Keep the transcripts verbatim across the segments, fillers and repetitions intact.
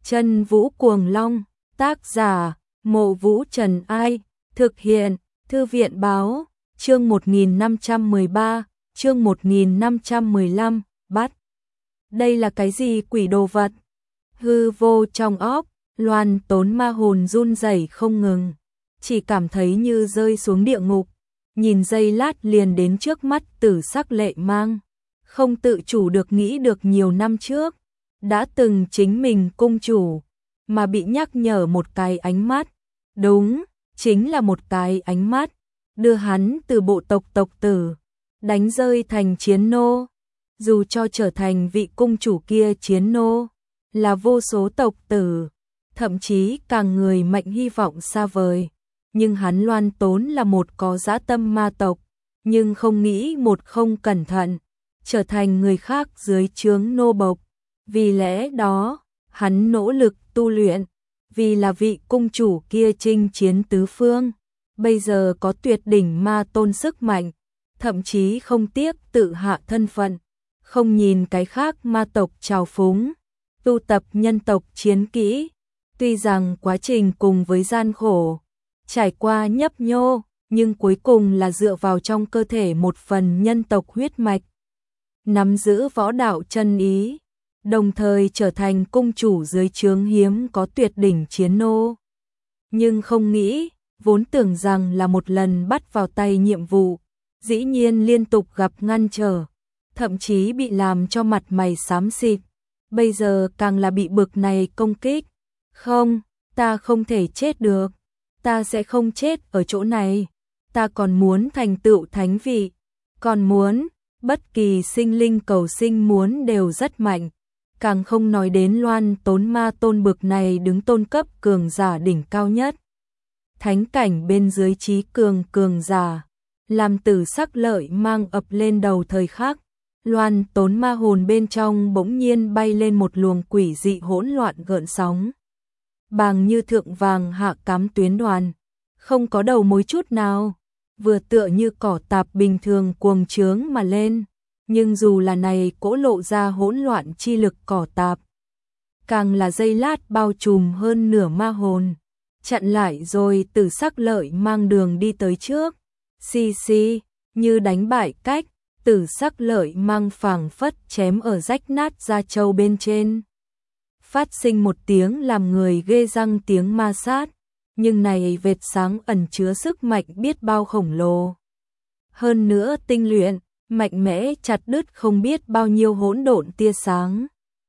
Chân Vũ Cuồng Long, tác giả, Mộ Vũ Trần Ai, thực hiện, Thư viện Báo, chương một nghìn năm trăm mười ba, chương một nghìn năm trăm mười lăm, bắt. Đây là cái gì quỷ đồ vật? Hư vô trong óc, Loan Tốn ma hồn run rẩy không ngừng, chỉ cảm thấy như rơi xuống địa ngục, nhìn giây lát liền đến trước mắt Tử Sắc Lệ Mang, không tự chủ được nghĩ được nhiều năm trước, đã từng chính mình cung chủ, mà bị nhắc nhở một cái ánh mắt, đúng, chính là một cái ánh mắt, đưa hắn từ bộ tộc tộc tử, đánh rơi thành chiến nô, dù cho trở thành vị cung chủ kia chiến nô, là vô số tộc tử, thậm chí càng người mạnh hy vọng xa vời, nhưng hắn Loan Tốn là một có dã tâm ma tộc, nhưng không nghĩ một không cẩn thận, trở thành người khác dưới trướng nô bộc. Vì lẽ đó, hắn nỗ lực tu luyện, vì là vị cung chủ kia chinh chiến tứ phương, bây giờ có tuyệt đỉnh ma tôn sức mạnh, thậm chí không tiếc tự hạ thân phận, không nhìn cái khác ma tộc trào phúng, tu tập nhân tộc chiến kỹ, tuy rằng quá trình cùng với gian khổ, trải qua nhấp nhô, nhưng cuối cùng là dựa vào trong cơ thể một phần nhân tộc huyết mạch, nắm giữ võ đạo chân ý, đồng thời trở thành cung chủ dưới trướng hiếm có tuyệt đỉnh chiến nô. Nhưng không nghĩ, vốn tưởng rằng là một lần bắt vào tay nhiệm vụ, dĩ nhiên liên tục gặp ngăn trở, thậm chí bị làm cho mặt mày xám xịt, bây giờ càng là bị bực này công kích. Không, ta không thể chết được, ta sẽ không chết ở chỗ này, ta còn muốn thành tựu thánh vị, còn muốn, bất kỳ sinh linh cầu sinh muốn đều rất mạnh, càng không nói đến Loan Tốn ma tôn bực này đứng tôn cấp cường giả đỉnh cao nhất. Thánh cảnh bên dưới trí cường cường giả, làm Tử Sắc Lợi Mang ập lên đầu thời khắc, Loan Tốn ma hồn bên trong bỗng nhiên bay lên một luồng quỷ dị hỗn loạn gợn sóng. Bàng như thượng vàng hạ cám tuyến đoàn, không có đầu mối chút nào, vừa tựa như cỏ tạp bình thường cuồng trướng mà lên, nhưng dù là này cỗ lộ ra hỗn loạn chi lực cỏ tạp, càng là giây lát bao trùm hơn nửa ma hồn, chặn lại rồi Tử Sắc Lợi Mang đường đi tới trước, xì xì, như đánh bại cách, Tử Sắc Lợi Mang phảng phất chém ở rách nát da trâu bên trên. Phát sinh một tiếng làm người ghê răng tiếng ma sát, nhưng này vệt sáng ẩn chứa sức mạnh biết bao khổng lồ. Hơn nữa tinh luyện, mạnh mẽ chặt đứt không biết bao nhiêu hỗn độn tia sáng.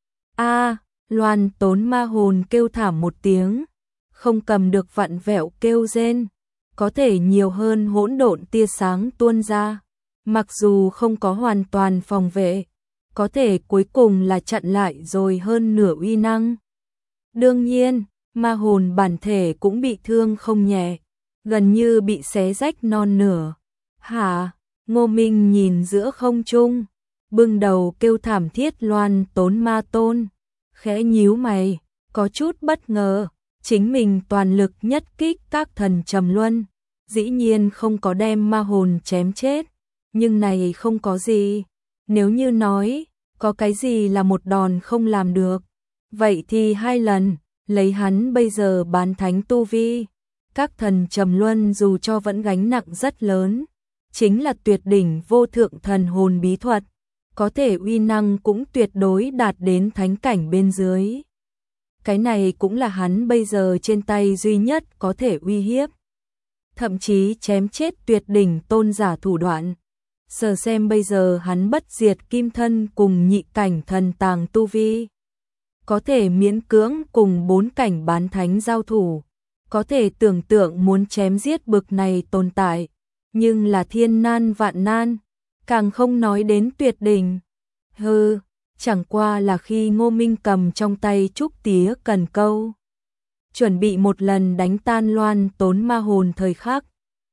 A, Loan Tốn ma hồn kêu thảm một tiếng, không cầm được vặn vẹo kêu rên, có thể nhiều hơn hỗn độn tia sáng tuôn ra, mặc dù không có hoàn toàn phòng vệ, có thể cuối cùng là chặn lại rồi hơn nửa uy năng. Đương nhiên, ma hồn bản thể cũng bị thương không nhẹ, gần như bị xé rách non nửa. Hả? Ngô Minh nhìn giữa không trung, bưng đầu kêu thảm thiết Loan Tốn ma tôn, khẽ nhíu mày, có chút bất ngờ, chính mình toàn lực nhất kích các thần trầm luân, dĩ nhiên không có đem ma hồn chém chết, nhưng này không có gì, nếu như nói, có cái gì là một đòn không làm được, vậy thì hai lần, lấy hắn bây giờ bán thánh tu vi, các thần trầm luân dù cho vẫn gánh nặng rất lớn, chính là tuyệt đỉnh vô thượng thần hồn bí thuật, có thể uy năng cũng tuyệt đối đạt đến thánh cảnh bên dưới. Cái này cũng là hắn bây giờ trên tay duy nhất có thể uy hiếp, thậm chí chém chết tuyệt đỉnh tôn giả thủ đoạn. Giờ xem bây giờ hắn bất diệt kim thân cùng nhị cảnh thần tàng tu vi, có thể miễn cưỡng cùng bốn cảnh bán thánh giao thủ, có thể tưởng tượng muốn chém giết bực này tồn tại, nhưng là thiên nan vạn nan, càng không nói đến tuyệt đỉnh. Hừ, chẳng qua là khi Ngô Minh cầm trong tay trúc tía cần câu, chuẩn bị một lần đánh tan Loan Tốn ma hồn thời khắc,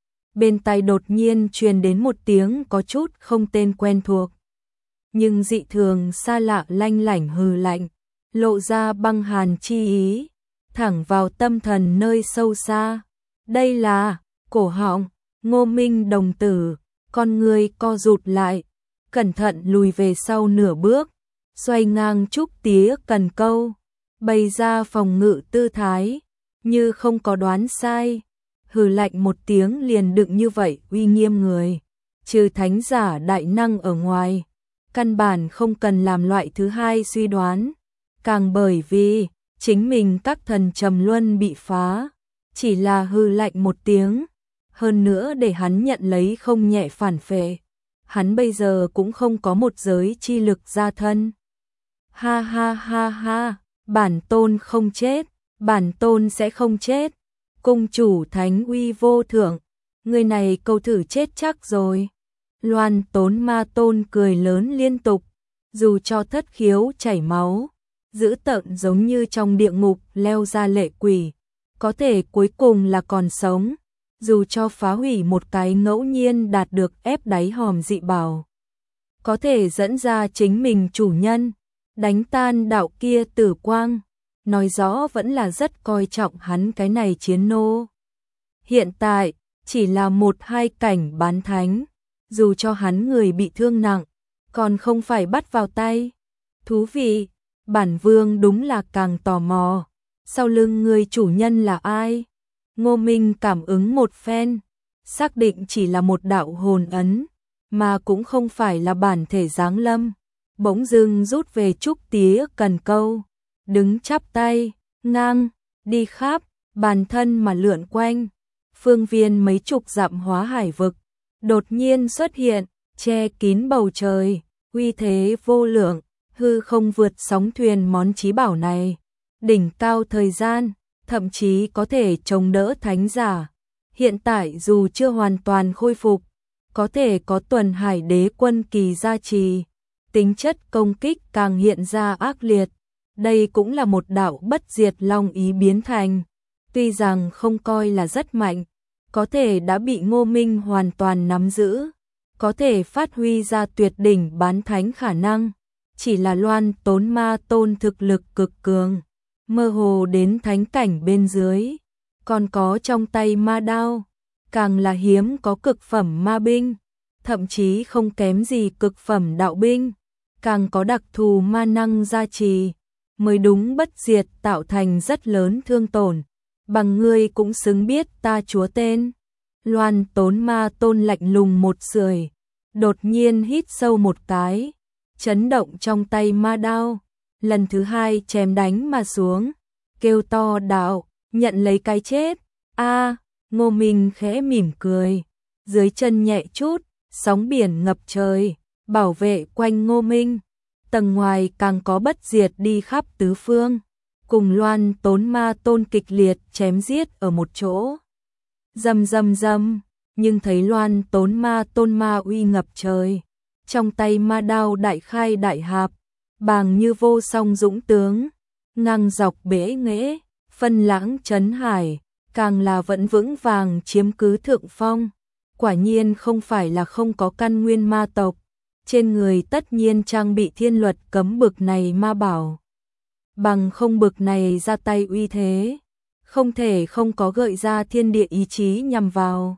bên tai đột nhiên truyền đến một tiếng có chút không tên quen thuộc, nhưng dị thường xa lạ lanh lảnh hừ lạnh, lộ ra băng hàn chi ý, thẳng vào tâm thần nơi sâu xa. Đây là cổ họng. Ngô Minh đồng tử, con người co rụt lại, cẩn thận lùi về sau nửa bước, xoay ngang trúc tía cần câu, bày ra phòng ngự tư thái, như không có đoán sai, hừ lạnh một tiếng liền đựng như vậy uy nghiêm người, trừ thánh giả đại năng ở ngoài, căn bản không cần làm loại thứ hai suy đoán, càng bởi vì chính mình các thần trầm luân bị phá, chỉ là hừ lạnh một tiếng, hơn nữa để hắn nhận lấy không nhẹ phản phệ, hắn bây giờ cũng không có một giới chi lực gia thân. Ha ha ha ha, bản tôn không chết, bản tôn sẽ không chết. Cung chủ thánh uy vô thượng, người này câu thử chết chắc rồi. Loan Tốn Ma Tôn cười lớn liên tục, dù cho thất khiếu chảy máu, dữ tợn giống như trong địa ngục leo ra lệ quỷ, có thể cuối cùng là còn sống, dù cho phá hủy một cái ngẫu nhiên đạt được ép đáy hòm dị bảo, có thể dẫn ra chính mình chủ nhân, đánh tan đạo kia tử quang, nói rõ vẫn là rất coi trọng hắn cái này chiến nô. Hiện tại, chỉ là một hai cảnh bán thánh, dù cho hắn người bị thương nặng, còn không phải bắt vào tay. Thú vị, bản vương đúng là càng tò mò, sau lưng người chủ nhân là ai? Ngô Minh cảm ứng một phen, xác định chỉ là một đạo hồn ấn, mà cũng không phải là bản thể giáng lâm. Bỗng dưng rút về trúc tía cần câu, đứng chắp tay, ngang, đi khắp, bàn thân mà lượn quanh. Phương viên mấy chục dặm hóa hải vực, đột nhiên xuất hiện, che kín bầu trời, uy thế vô lượng, hư không vượt sóng thuyền món chí bảo này. Đỉnh cao thời gian, thậm chí có thể chống đỡ thánh giả. Hiện tại dù chưa hoàn toàn khôi phục, có thể có tuần hải đế quân kỳ gia trì, tính chất công kích càng hiện ra ác liệt. Đây cũng là một đạo bất diệt long ý biến thành, tuy rằng không coi là rất mạnh, có thể đã bị Ngô Minh hoàn toàn nắm giữ, có thể phát huy ra tuyệt đỉnh bán thánh khả năng, chỉ là Loan Tốn Ma Tôn thực lực cực cường, mơ hồ đến thánh cảnh bên dưới, còn có trong tay ma đao, càng là hiếm có cực phẩm ma binh, thậm chí không kém gì cực phẩm đạo binh, càng có đặc thù ma năng gia trì, mới đúng bất diệt tạo thành rất lớn thương tổn, bằng ngươi cũng xứng biết ta chúa tên. Loan Tốn Ma Tôn lạnh lùng một sưởi, đột nhiên hít sâu một cái, chấn động trong tay ma đao, lần thứ hai chém đánh mà xuống, kêu to đạo, nhận lấy cái chết. A, Ngô Minh khẽ mỉm cười, dưới chân nhẹ chút, sóng biển ngập trời, bảo vệ quanh Ngô Minh. Tầng ngoài càng có bất diệt đi khắp tứ phương, cùng Loan Tốn Ma Tôn kịch liệt chém giết ở một chỗ. Rầm rầm rầm, nhưng thấy Loan Tốn Ma Tôn ma uy ngập trời, trong tay ma đao đại khai đại hạp, bàng như vô song dũng tướng, ngang dọc bể nghễ, phân lãng trấn hải, càng là vẫn vững vàng chiếm cứ thượng phong. Quả nhiên không phải là không có căn nguyên ma tộc, trên người tất nhiên trang bị thiên luật cấm bực này ma bảo. Bằng không bực này ra tay uy thế, không thể không có gợi ra thiên địa ý chí nhằm vào.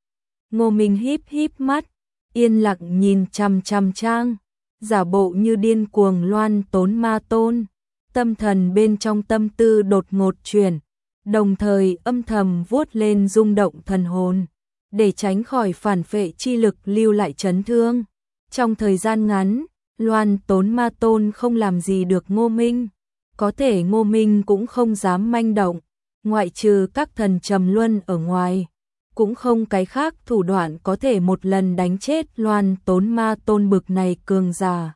Ngô Minh híp híp mắt, yên lặng nhìn chằm chằm trang, giả bộ như điên cuồng Loan Tốn Ma Tôn, tâm thần bên trong tâm tư đột ngột chuyển, đồng thời âm thầm vuốt lên rung động thần hồn, để tránh khỏi phản phệ chi lực lưu lại chấn thương. Trong thời gian ngắn, Loan Tốn Ma Tôn không làm gì được Ngô Minh, có thể Ngô Minh cũng không dám manh động, ngoại trừ các thần trầm luân ở ngoài, cũng không cái khác thủ đoạn có thể một lần đánh chết Loan Tốn Ma Tôn bực này cường giả.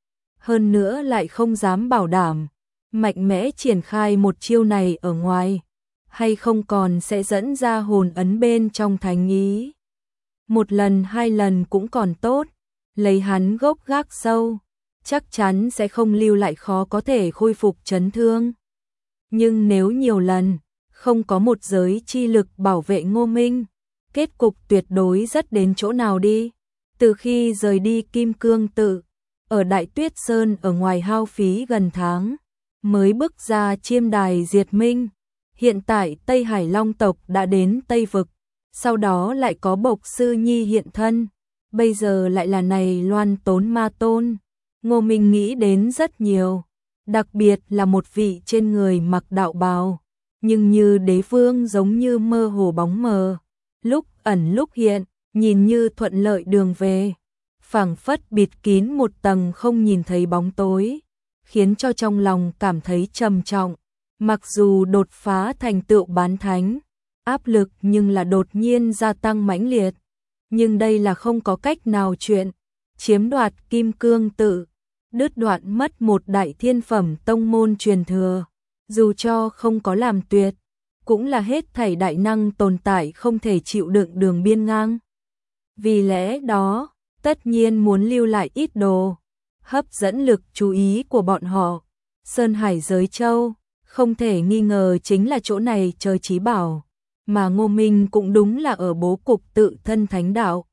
Hơn nữa lại không dám bảo đảm, mạnh mẽ triển khai một chiêu này ở ngoài, hay không còn sẽ dẫn ra hồn ấn bên trong thánh ý. Một lần hai lần cũng còn tốt, lấy hắn gốc gác sâu, chắc chắn sẽ không lưu lại khó có thể khôi phục chấn thương. Nhưng nếu nhiều lần, không có một giới chi lực bảo vệ Ngô Minh, kết cục tuyệt đối rất đến chỗ nào đi. Từ khi rời đi Kim Cương Tự, ở Đại Tuyết Sơn ở ngoài hao phí gần tháng, mới bước ra chiêm đài diệt minh. Hiện tại Tây Hải Long tộc đã đến Tây Vực, sau đó lại có Bộc Sư Nhi hiện thân, bây giờ lại là này Loan Tốn Ma Tôn. Ngô Minh nghĩ đến rất nhiều, đặc biệt là một vị trên người mặc đạo bào, nhưng như đế vương giống như mơ hồ bóng mờ, lúc ẩn lúc hiện, nhìn như thuận lợi đường về, phảng phất bịt kín một tầng không nhìn thấy bóng tối, khiến cho trong lòng cảm thấy trầm trọng. Mặc dù đột phá thành tựu bán thánh, áp lực nhưng là đột nhiên gia tăng mãnh liệt, nhưng đây là không có cách nào chuyện, chiếm đoạt kim cương tự, đứt đoạn mất một đại thiên phẩm tông môn truyền thừa, dù cho không có làm tuyệt, cũng là hết thảy đại năng tồn tại không thể chịu đựng đường biên ngang. Vì lẽ đó, tất nhiên muốn lưu lại ít đồ, hấp dẫn lực chú ý của bọn họ. Sơn Hải Giới Châu, không thể nghi ngờ chính là chỗ này chơi trí bảo, mà Ngô Minh cũng đúng là ở bố cục tự thân thánh đạo.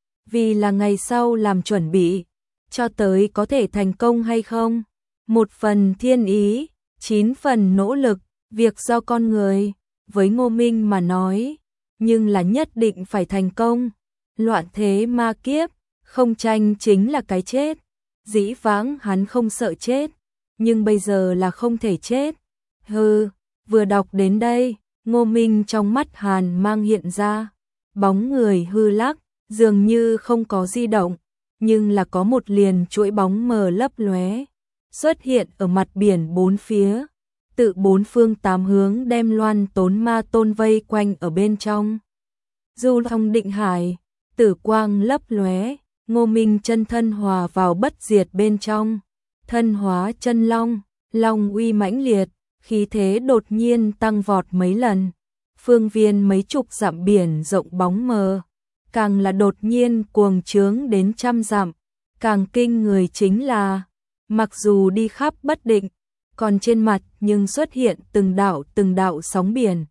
Vì là ngày sau làm chuẩn bị, cho tới có thể thành công hay không, một phần thiên ý, chín phần nỗ lực, việc do con người, với Ngô Minh mà nói, nhưng là nhất định phải thành công. Loạn thế ma kiếp, không tranh chính là cái chết. Dĩ vãng hắn không sợ chết, nhưng bây giờ là không thể chết. Hừ, vừa đọc đến đây, Ngô Minh trong mắt hàn mang hiện ra, bóng người hư lắc, dường như không có di động, nhưng là có một liền chuỗi bóng mờ lấp lóe, xuất hiện ở mặt biển bốn phía, tự bốn phương tám hướng đem Loan Tốn Ma Tôn vây quanh ở bên trong. Du Long Định Hải, tử quang lấp lóe, Ngô Minh chân thân hòa vào bất diệt bên trong, thân hóa chân long, long uy mãnh liệt, khí thế đột nhiên tăng vọt mấy lần, phương viên mấy chục dặm biển rộng bóng mờ, càng là đột nhiên cuồng trướng đến trăm dặm, càng kinh người chính là, mặc dù đi khắp bất định, còn trên mặt nhưng xuất hiện từng đạo từng đạo sóng biển,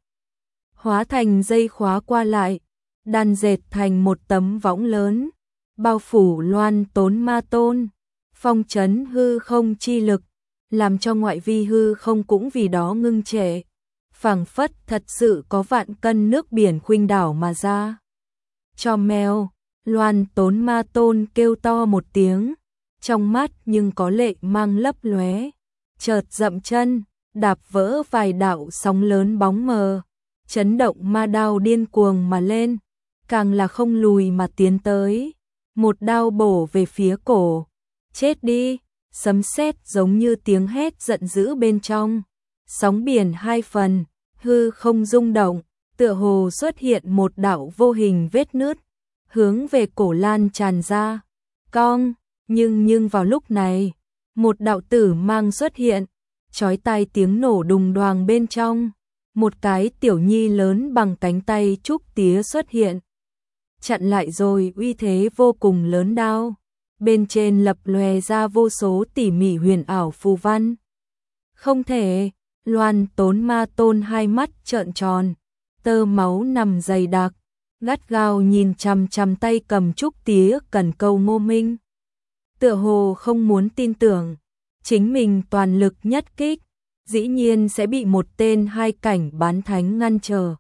hóa thành dây khóa qua lại, đan dệt thành một tấm võng lớn, bao phủ Loan Tốn Ma Tôn, phong trấn hư không chi lực, làm cho ngoại vi hư không cũng vì đó ngưng trệ, phảng phất thật sự có vạn cân nước biển khuynh đảo mà ra. Cho mèo, Loan Tốn Ma Tôn kêu to một tiếng, trong mắt nhưng có lệ mang lấp lóe, chợt dậm chân, đạp vỡ vài đạo sóng lớn bóng mờ, chấn động ma đao điên cuồng mà lên, càng là không lùi mà tiến tới, một đao bổ về phía cổ. Chết đi, sấm sét giống như tiếng hét giận dữ bên trong, sóng biển hai phần, hư không rung động, tựa hồ xuất hiện một đạo vô hình vết nứt, hướng về cổ lan tràn ra. Cong, nhưng nhưng vào lúc này, một đạo tử mang xuất hiện, chói tai tiếng nổ đùng đoàng bên trong, một cái tiểu nhi lớn bằng cánh tay trúc tía xuất hiện, chặn lại rồi uy thế vô cùng lớn đao. Bên trên lập lòe ra vô số tỉ mỉ huyền ảo phù văn. Không thể, Loan Tốn Ma Tôn hai mắt trợn tròn, tơ máu nằm dày đặc, gắt gao nhìn chằm chằm tay cầm trúc tía cần câu Ngô Minh. Tựa hồ không muốn tin tưởng, chính mình toàn lực nhất kích, dĩ nhiên sẽ bị một tên hai cảnh bán thánh ngăn trở.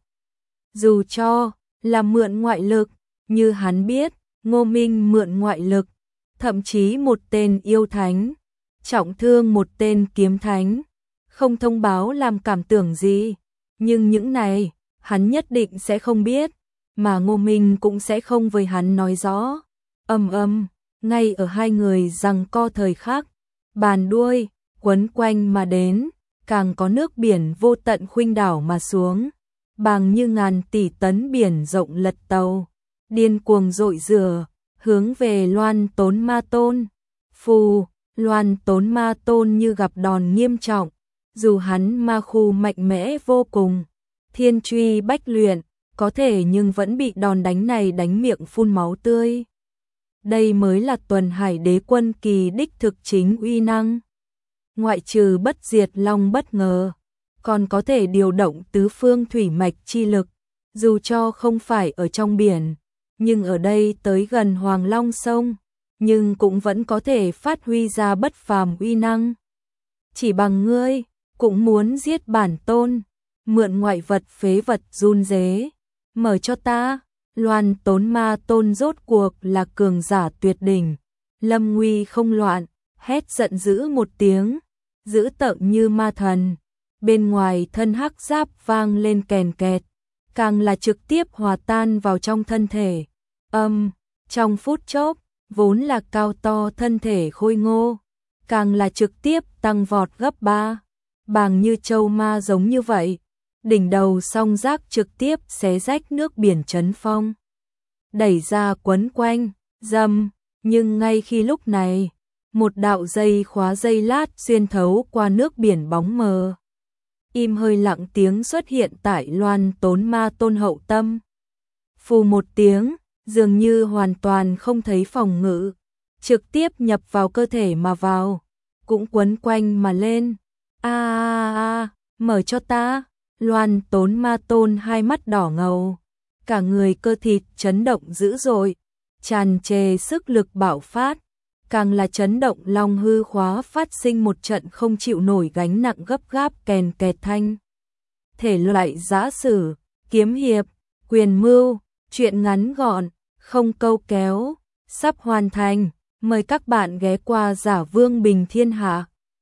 Dù cho là mượn ngoại lực, như hắn biết, Ngô Minh mượn ngoại lực, thậm chí một tên yêu thánh, trọng thương một tên kiếm thánh, không thông báo làm cảm tưởng gì, nhưng những này, hắn nhất định sẽ không biết, mà Ngô Minh cũng sẽ không với hắn nói rõ. Ầm ầm, ngay ở hai người giằng co thời khắc, bàn đuôi quấn quanh mà đến, càng có nước biển vô tận khuynh đảo mà xuống, bằng như ngàn tỷ tấn biển rộng lật tàu, điên cuồng dội rửa, hướng về Loan Tốn Ma Tôn. Phù, Loan Tốn Ma Tôn như gặp đòn nghiêm trọng, dù hắn ma khu mạnh mẽ vô cùng, thiên truy bách luyện, có thể nhưng vẫn bị đòn đánh này đánh miệng phun máu tươi. Đây mới là Tuần Hải Đế Quân kỳ đích thực chính uy năng. Ngoại trừ bất diệt long bất ngờ, còn có thể điều động tứ phương thủy mạch chi lực, dù cho không phải ở trong biển, nhưng ở đây tới gần Hoàng Long sông, nhưng cũng vẫn có thể phát huy ra bất phàm uy năng. Chỉ bằng ngươi, cũng muốn giết bản tôn, mượn ngoại vật phế vật run rế, mở cho ta. Loan Tốn Ma Tôn rốt cuộc là cường giả tuyệt đỉnh, lâm nguy không loạn, hét giận dữ một tiếng, dữ tợn như ma thần. Bên ngoài thân hắc giáp vang lên kèn kẹt, càng là trực tiếp hòa tan vào trong thân thể. Âm, trong phút chốc, vốn là cao to thân thể khôi ngô, càng là trực tiếp tăng vọt gấp ba, bàng như châu ma giống như vậy. Đỉnh đầu song giác trực tiếp xé rách nước biển chấn phong, đẩy ra quấn quanh, dầm, nhưng ngay khi lúc này, một đạo dây khóa dây lát xuyên thấu qua nước biển bóng mờ. Im hơi lặng tiếng xuất hiện tại Loan Tốn Ma Tôn hậu tâm. Phù một tiếng, dường như hoàn toàn không thấy phòng ngự, trực tiếp nhập vào cơ thể mà vào, cũng quấn quanh mà lên. A a a, mở cho ta. Loan Tốn Ma Tôn hai mắt đỏ ngầu, cả người cơ thịt chấn động dữ dội, tràn trề sức lực bạo phát, càng là chấn động long hư khóa phát sinh một trận không chịu nổi gánh nặng gấp gáp kèn kẹt thanh. Thể loại giã sử, kiếm hiệp, quyền mưu, truyện ngắn gọn, không câu kéo, sắp hoàn thành. Mời các bạn ghé qua Giả Vương Bình Thiên Hạ.